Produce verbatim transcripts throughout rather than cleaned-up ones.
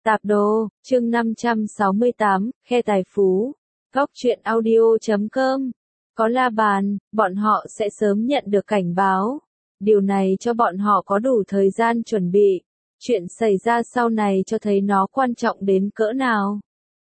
Tạp đồ, chương năm trăm sáu mươi tám, khe tài phú. Góc truyện audio chấm com. Có la bàn, bọn họ sẽ sớm nhận được cảnh báo. Điều này cho bọn họ có đủ thời gian chuẩn bị. Chuyện xảy ra sau này cho thấy nó quan trọng đến cỡ nào.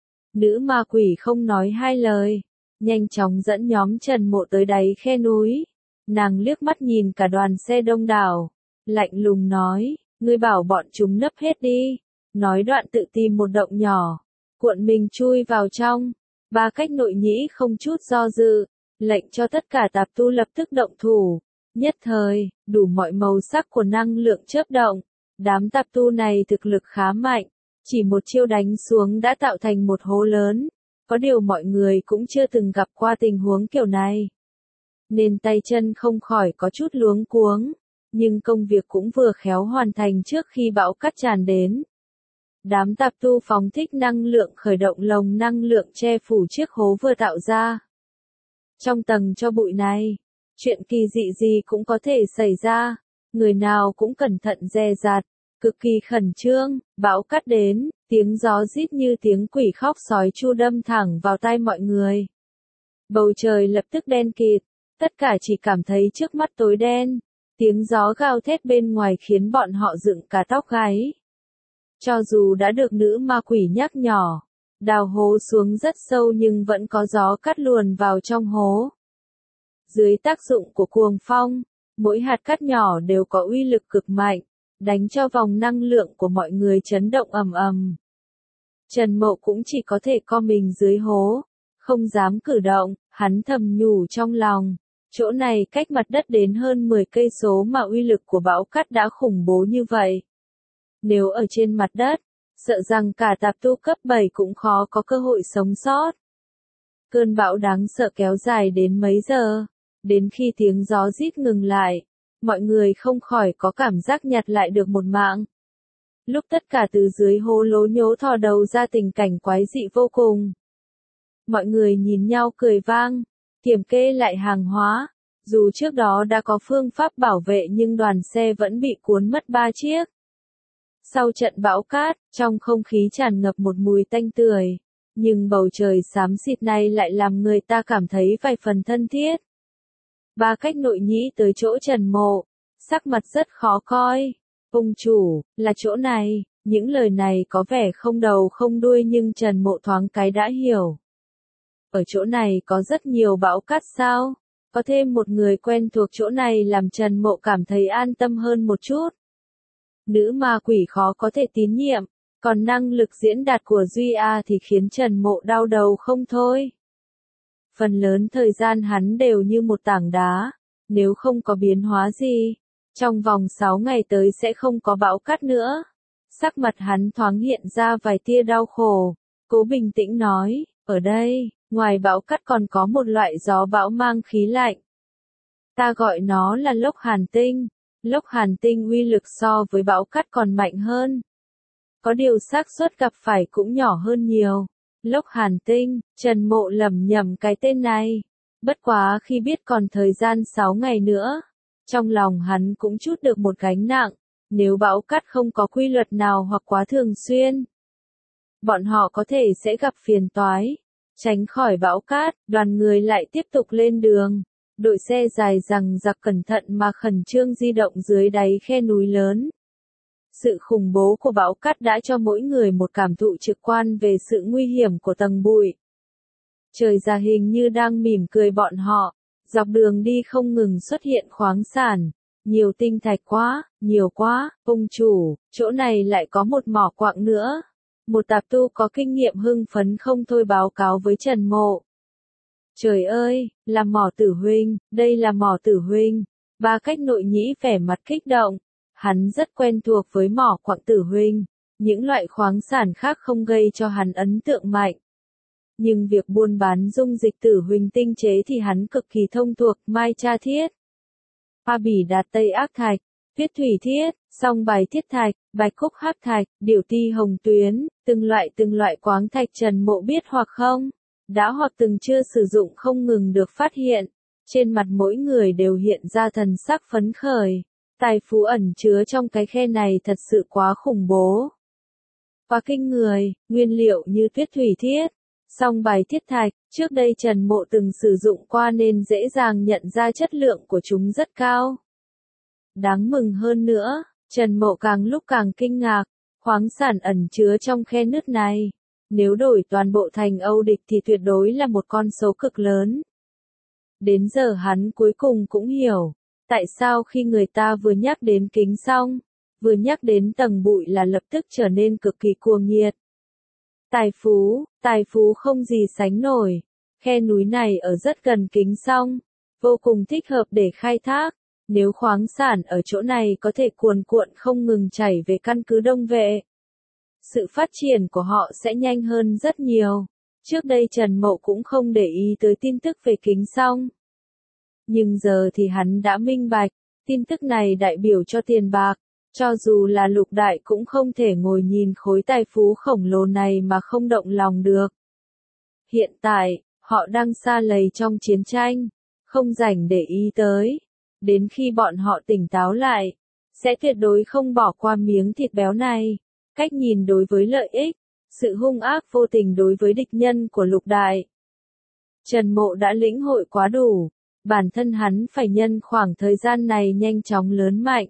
Nữ ma quỷ không nói hai lời. Nhanh chóng dẫn nhóm Trần Mộ tới đáy khe núi. Nàng liếc mắt nhìn cả đoàn xe đông đảo. Lạnh lùng nói, ngươi bảo bọn chúng nấp hết đi. Nói đoạn tự tìm một động nhỏ, cuộn mình chui vào trong. Ba cách nội nhĩ không chút do dự, lệnh cho tất cả tạp tu lập tức động thủ. Nhất thời, đủ mọi màu sắc của năng lượng chớp động. Đám tạp tu này thực lực khá mạnh, chỉ một chiêu đánh xuống đã tạo thành một hố lớn. Có điều mọi người cũng chưa từng gặp qua tình huống kiểu này, nên tay chân không khỏi có chút luống cuống. Nhưng công việc cũng vừa khéo hoàn thành trước khi bão cát tràn đến. Đám tạp tu phóng thích năng lượng khởi động lồng năng lượng che phủ chiếc hố vừa tạo ra. Trong tầng cho bụi này, chuyện kỳ dị gì cũng có thể xảy ra, người nào cũng cẩn thận dè dặt, cực kỳ khẩn trương. Bão cát đến, tiếng gió rít như tiếng quỷ khóc sói chu đâm thẳng vào tai mọi người. Bầu trời lập tức đen kịt, tất cả chỉ cảm thấy trước mắt tối đen, tiếng gió gào thét bên ngoài khiến bọn họ dựng cả tóc gáy. Cho dù đã được nữ ma quỷ nhắc nhỏ, đào hố xuống rất sâu nhưng vẫn có gió cát luồn vào trong hố. Dưới tác dụng của cuồng phong, mỗi hạt cát nhỏ đều có uy lực cực mạnh, đánh cho vòng năng lượng của mọi người chấn động ầm ầm. Trần Mộ cũng chỉ có thể co mình dưới hố, không dám cử động, hắn thầm nhủ trong lòng, chỗ này cách mặt đất đến hơn mười cây số mà uy lực của bão cát đã khủng bố như vậy. Nếu ở trên mặt đất, sợ rằng cả tạp tu cấp bảy cũng khó có cơ hội sống sót. Cơn bão đáng sợ kéo dài đến mấy giờ, đến khi tiếng gió rít ngừng lại, mọi người không khỏi có cảm giác nhặt lại được một mạng. Lúc tất cả từ dưới hố lố nhố thò đầu ra tình cảnh quái dị vô cùng. Mọi người nhìn nhau cười vang, kiểm kê lại hàng hóa. Dù trước đó đã có phương pháp bảo vệ nhưng đoàn xe vẫn bị cuốn mất ba chiếc. Sau trận bão cát, trong không khí tràn ngập một mùi tanh tưởi, nhưng bầu trời xám xịt này lại làm người ta cảm thấy vài phần thân thiết. Ba cách nội nhĩ tới chỗ Trần Mộ, sắc mặt rất khó coi. Ông chủ, là chỗ này. Những lời này có vẻ không đầu không đuôi nhưng Trần Mộ thoáng cái đã hiểu. Ở chỗ này có rất nhiều bão cát sao? Có thêm một người quen thuộc chỗ này làm Trần Mộ cảm thấy an tâm hơn một chút. Nữ ma quỷ khó có thể tín nhiệm, còn năng lực diễn đạt của Duy A thì khiến Trần Mộ đau đầu không thôi. Phần lớn thời gian hắn đều như một tảng đá, nếu không có biến hóa gì, trong vòng sáu ngày tới sẽ không có bão cát nữa. Sắc mặt hắn thoáng hiện ra vài tia đau khổ, cố bình tĩnh nói, ở đây, ngoài bão cát còn có một loại gió bão mang khí lạnh. Ta gọi nó là lốc hàn tinh. Lốc hàn tinh uy lực so với bão cát còn mạnh hơn. Có điều xác suất gặp phải cũng nhỏ hơn nhiều. Lốc hàn tinh, Trần Mộ lẩm nhẩm cái tên này. Bất quá khi biết còn thời gian sáu ngày nữa, trong lòng hắn cũng chút được một gánh nặng. Nếu bão cát không có quy luật nào hoặc quá thường xuyên, bọn họ có thể sẽ gặp phiền toái. Tránh khỏi bão cát, đoàn người lại tiếp tục lên đường. Đội xe dài rằng giặc cẩn thận mà khẩn trương di động dưới đáy khe núi lớn. Sự khủng bố của bão cát đã cho mỗi người một cảm thụ trực quan về sự nguy hiểm của tầng bụi. Trời già hình như đang mỉm cười bọn họ, dọc đường đi không ngừng xuất hiện khoáng sản. Nhiều tinh thạch quá, nhiều quá, ông chủ, chỗ này lại có một mỏ quặng nữa. Một tạp tu có kinh nghiệm hưng phấn không thôi báo cáo với Trần Mộ. Trời ơi, là mỏ tử huynh, đây là mỏ tử huynh. Ba cách nội nhĩ vẻ mặt kích động. Hắn rất quen thuộc với mỏ quặng tử huynh. Những loại khoáng sản khác không gây cho hắn ấn tượng mạnh. Nhưng việc buôn bán dung dịch tử huynh tinh chế thì hắn cực kỳ thông thuộc. Mai tra thiết, hoa bỉ đạt tây ác thạch, tuyết thủy thiết, song bài thiết thạch, bạch khúc hắc thạch, điểu ti hồng tuyến, từng loại từng loại khoáng thạch Trần Mộ biết hoặc không, đã hoặc từng chưa sử dụng không ngừng được phát hiện. Trên mặt mỗi người đều hiện ra thần sắc phấn khởi. Tài phú ẩn chứa trong cái khe này thật sự quá khủng bố. Quá kinh người, nguyên liệu như tuyết thủy thiết, song bài thiết thạch, trước đây Trần Mộ từng sử dụng qua nên dễ dàng nhận ra chất lượng của chúng rất cao. Đáng mừng hơn nữa, Trần Mộ càng lúc càng kinh ngạc, khoáng sản ẩn chứa trong khe nứt này, nếu đổi toàn bộ thành Âu Địch thì tuyệt đối là một con số cực lớn. Đến giờ hắn cuối cùng cũng hiểu, tại sao khi người ta vừa nhắc đến kính xong, vừa nhắc đến tầng bụi là lập tức trở nên cực kỳ cuồng nhiệt. Tài phú, tài phú không gì sánh nổi, khe núi này ở rất gần kính xong, vô cùng thích hợp để khai thác, nếu khoáng sản ở chỗ này có thể cuồn cuộn không ngừng chảy về căn cứ Đông Vệ. Sự phát triển của họ sẽ nhanh hơn rất nhiều. Trước đây Trần Mộ cũng không để ý tới tin tức về kính xong. Nhưng giờ thì hắn đã minh bạch, tin tức này đại biểu cho tiền bạc, cho dù là Lục Đại cũng không thể ngồi nhìn khối tài phú khổng lồ này mà không động lòng được. Hiện tại, họ đang sa lầy trong chiến tranh, không rảnh để ý tới. Đến khi bọn họ tỉnh táo lại, sẽ tuyệt đối không bỏ qua miếng thịt béo này. Cách nhìn đối với lợi ích, sự hung ác vô tình đối với địch nhân của Lục Đại. Trần Mộ đã lĩnh hội quá đủ, bản thân hắn phải nhân khoảng thời gian này nhanh chóng lớn mạnh.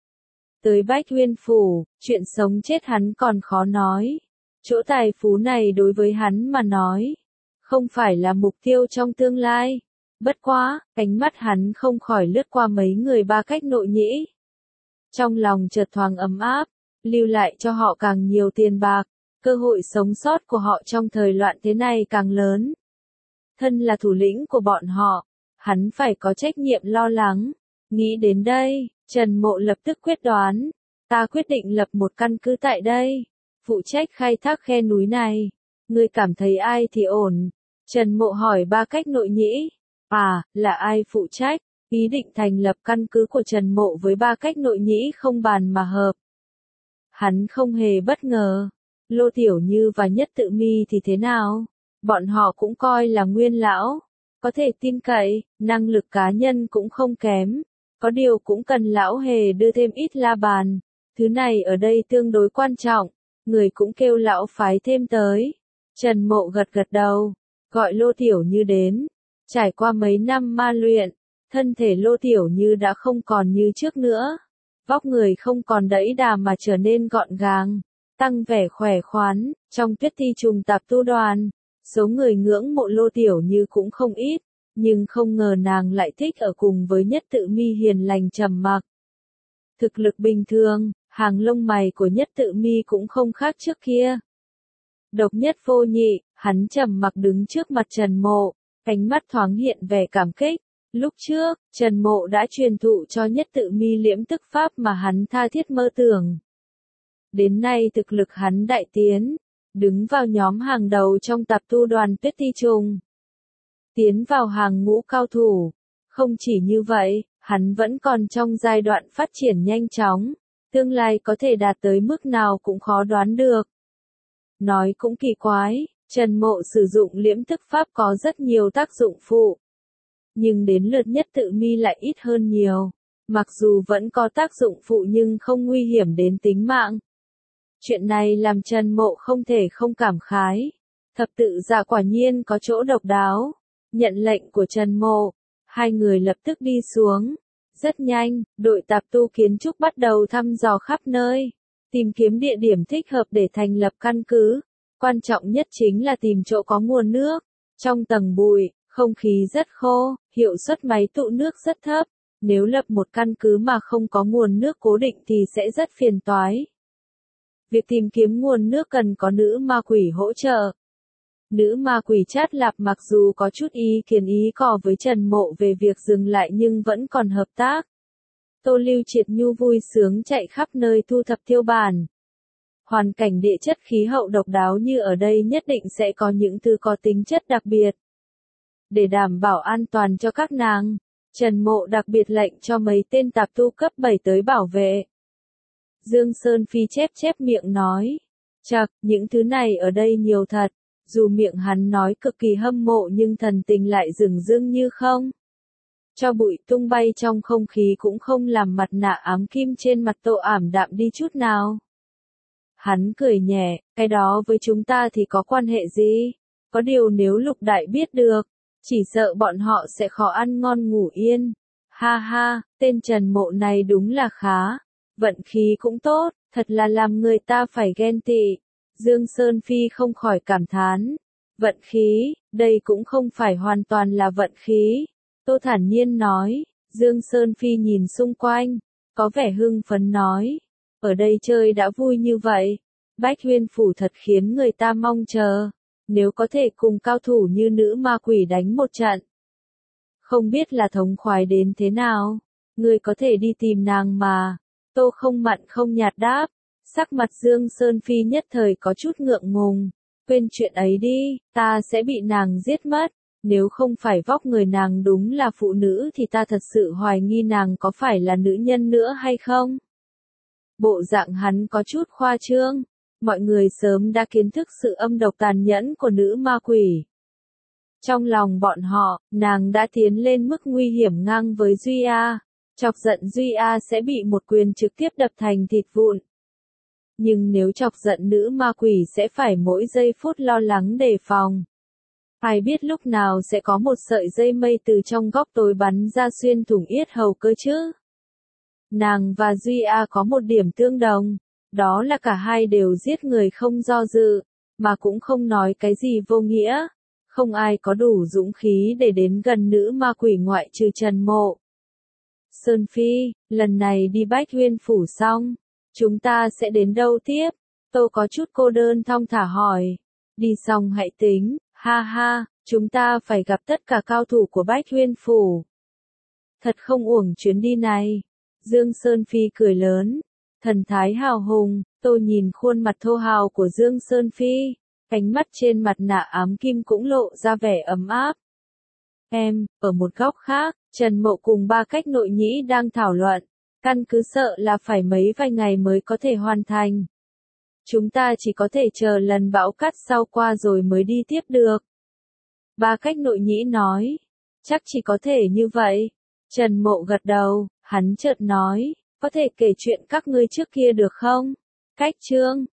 Tới Bách Huyên Phủ, chuyện sống chết hắn còn khó nói. Chỗ tài phú này đối với hắn mà nói, không phải là mục tiêu trong tương lai. Bất quá, cánh mắt hắn không khỏi lướt qua mấy người Ba Cách Nội Nhĩ. Trong lòng chợt thoáng ấm áp, lưu lại cho họ càng nhiều tiền bạc, cơ hội sống sót của họ trong thời loạn thế này càng lớn. Thân là thủ lĩnh của bọn họ, hắn phải có trách nhiệm lo lắng. Nghĩ đến đây, Trần Mộ lập tức quyết đoán, ta quyết định lập một căn cứ tại đây, phụ trách khai thác khe núi này. Ngươi cảm thấy ai thì ổn? Trần Mộ hỏi Ba Cách Nội Nhĩ. À, là ai phụ trách? Ý định thành lập căn cứ của Trần Mộ với Ba Cách Nội Nhĩ không bàn mà hợp. Hắn không hề bất ngờ. Lô Tiểu Như và Nhất Tự Mi thì thế nào? Bọn họ cũng coi là nguyên lão, có thể tin cậy, năng lực cá nhân cũng không kém. Có điều cũng cần lão hề đưa thêm ít la bàn. Thứ này ở đây tương đối quan trọng, người cũng kêu lão phái thêm tới. Trần Mộ gật gật đầu, gọi Lô Tiểu Như đến. Trải qua mấy năm ma luyện, thân thể Lô Tiểu Như đã không còn như trước nữa. Vóc người không còn đẫy đà mà trở nên gọn gàng, tăng vẻ khỏe khoắn. Trong Tuyết Ti Trùng Tạp Tu Đoàn, số người ngưỡng mộ Lô Tiểu Như cũng không ít, nhưng không ngờ nàng lại thích ở cùng với Nhất Tự Mi hiền lành trầm mặc. Thực lực bình thường, hàng lông mày của Nhất Tự Mi cũng không khác trước kia. Độc nhất vô nhị, hắn trầm mặc đứng trước mặt Trần Mộ, cánh mắt thoáng hiện vẻ cảm kích. Lúc trước, Trần Mộ đã truyền thụ cho Nhất Tự Mi liễm tức pháp mà hắn tha thiết mơ tưởng. Đến nay thực lực hắn đại tiến, đứng vào nhóm hàng đầu trong Tạp Tu Đoàn Tuyết Ti Trùng. Tiến vào hàng ngũ cao thủ. Không chỉ như vậy, hắn vẫn còn trong giai đoạn phát triển nhanh chóng, tương lai có thể đạt tới mức nào cũng khó đoán được. Nói cũng kỳ quái, Trần Mộ sử dụng liễm tức pháp có rất nhiều tác dụng phụ. Nhưng đến lượt Nhất Tự Mi lại ít hơn nhiều. Mặc dù vẫn có tác dụng phụ nhưng không nguy hiểm đến tính mạng. Chuyện này làm Trần Mộ không thể không cảm khái. Thập tự Dạ quả nhiên có chỗ độc đáo. Nhận lệnh của Trần Mộ, hai người lập tức đi xuống. Rất nhanh, đội tạp tu kiến trúc bắt đầu thăm dò khắp nơi, tìm kiếm địa điểm thích hợp để thành lập căn cứ. Quan trọng nhất chính là tìm chỗ có nguồn nước. Trong tầng bụi, không khí rất khô, hiệu suất máy tụ nước rất thấp. Nếu lập một căn cứ mà không có nguồn nước cố định thì sẽ rất phiền toái. Việc tìm kiếm nguồn nước cần có nữ ma quỷ hỗ trợ. Nữ ma quỷ Chát Lạp mặc dù có chút ý kiến ý cò với Trần Mộ về việc dừng lại nhưng vẫn còn hợp tác. Tô Lưu Triệt Nhu vui sướng chạy khắp nơi thu thập tiêu bản. Hoàn cảnh địa chất khí hậu độc đáo như ở đây nhất định sẽ có những thứ có tính chất đặc biệt. Để đảm bảo an toàn cho các nàng, Trần Mộ đặc biệt lệnh cho mấy tên tạp tu cấp bảy tới bảo vệ. Dương Sơn Phi chép chép miệng nói. Chậc, những thứ này ở đây nhiều thật. Dù miệng hắn nói cực kỳ hâm mộ nhưng thần tình lại dửng dưng như không. Cho bụi tung bay trong không khí cũng không làm mặt nạ ám kim trên mặt Tô ảm đạm đi chút nào. Hắn cười nhẹ, cái đó với chúng ta thì có quan hệ gì? Có điều nếu Lục Đại biết được, chỉ sợ bọn họ sẽ khó ăn ngon ngủ yên. Ha ha, tên Trần Mộ này đúng là khá. Vận khí cũng tốt, thật là làm người ta phải ghen tị. Dương Sơn Phi không khỏi cảm thán. Vận khí, đây cũng không phải hoàn toàn là vận khí. Tô thản nhiên nói. Dương Sơn Phi nhìn xung quanh, có vẻ hưng phấn nói. Ở đây chơi đã vui như vậy. Bách Huyên Phủ thật khiến người ta mong chờ. Nếu có thể cùng cao thủ như nữ ma quỷ đánh một trận. Không biết là thống khoái đến thế nào. Người có thể đi tìm nàng mà. Tô không mặn không nhạt đáp. Sắc mặt Dương Sơn Phi nhất thời có chút ngượng ngùng. Quên chuyện ấy đi, ta sẽ bị nàng giết mất. Nếu không phải vóc người nàng đúng là phụ nữ thì ta thật sự hoài nghi nàng có phải là nữ nhân nữa hay không. Bộ dạng hắn có chút khoa trương. Mọi người sớm đã kiến thức sự âm độc tàn nhẫn của nữ ma quỷ. Trong lòng bọn họ, nàng đã tiến lên mức nguy hiểm ngang với Duy A. Chọc giận Duy A sẽ bị một quyền trực tiếp đập thành thịt vụn. Nhưng nếu chọc giận nữ ma quỷ sẽ phải mỗi giây phút lo lắng đề phòng. Ai biết lúc nào sẽ có một sợi dây mây từ trong góc tối bắn ra xuyên thủng yết hầu cơ chứ. Nàng và Duy A có một điểm tương đồng. Đó là cả hai đều giết người không do dự, mà cũng không nói cái gì vô nghĩa. Không ai có đủ dũng khí để đến gần nữ ma quỷ ngoại trừ Trần Mộ. Sơn Phi, lần này đi Bách Huyên Phủ xong, chúng ta sẽ đến đâu tiếp? Tô có chút cô đơn thong thả hỏi. Đi xong hãy tính, ha ha, chúng ta phải gặp tất cả cao thủ của Bách Huyên Phủ. Thật không uổng chuyến đi này. Dương Sơn Phi cười lớn. Thần thái hào hùng, Tô nhìn khuôn mặt thô hào của Dương Sơn Phi, ánh mắt trên mặt nạ ám kim cũng lộ ra vẻ ấm áp. Em, ở một góc khác, Trần Mộ cùng ba cách nội nhĩ đang thảo luận, căn cứ sợ là phải mấy vài ngày mới có thể hoàn thành. Chúng ta chỉ có thể chờ lần bão cát sau qua rồi mới đi tiếp được. Ba cách nội nhĩ nói, chắc chỉ có thể như vậy. Trần Mộ gật đầu, hắn chợt nói. Có thể kể chuyện các ngươi trước kia được không? Cách chương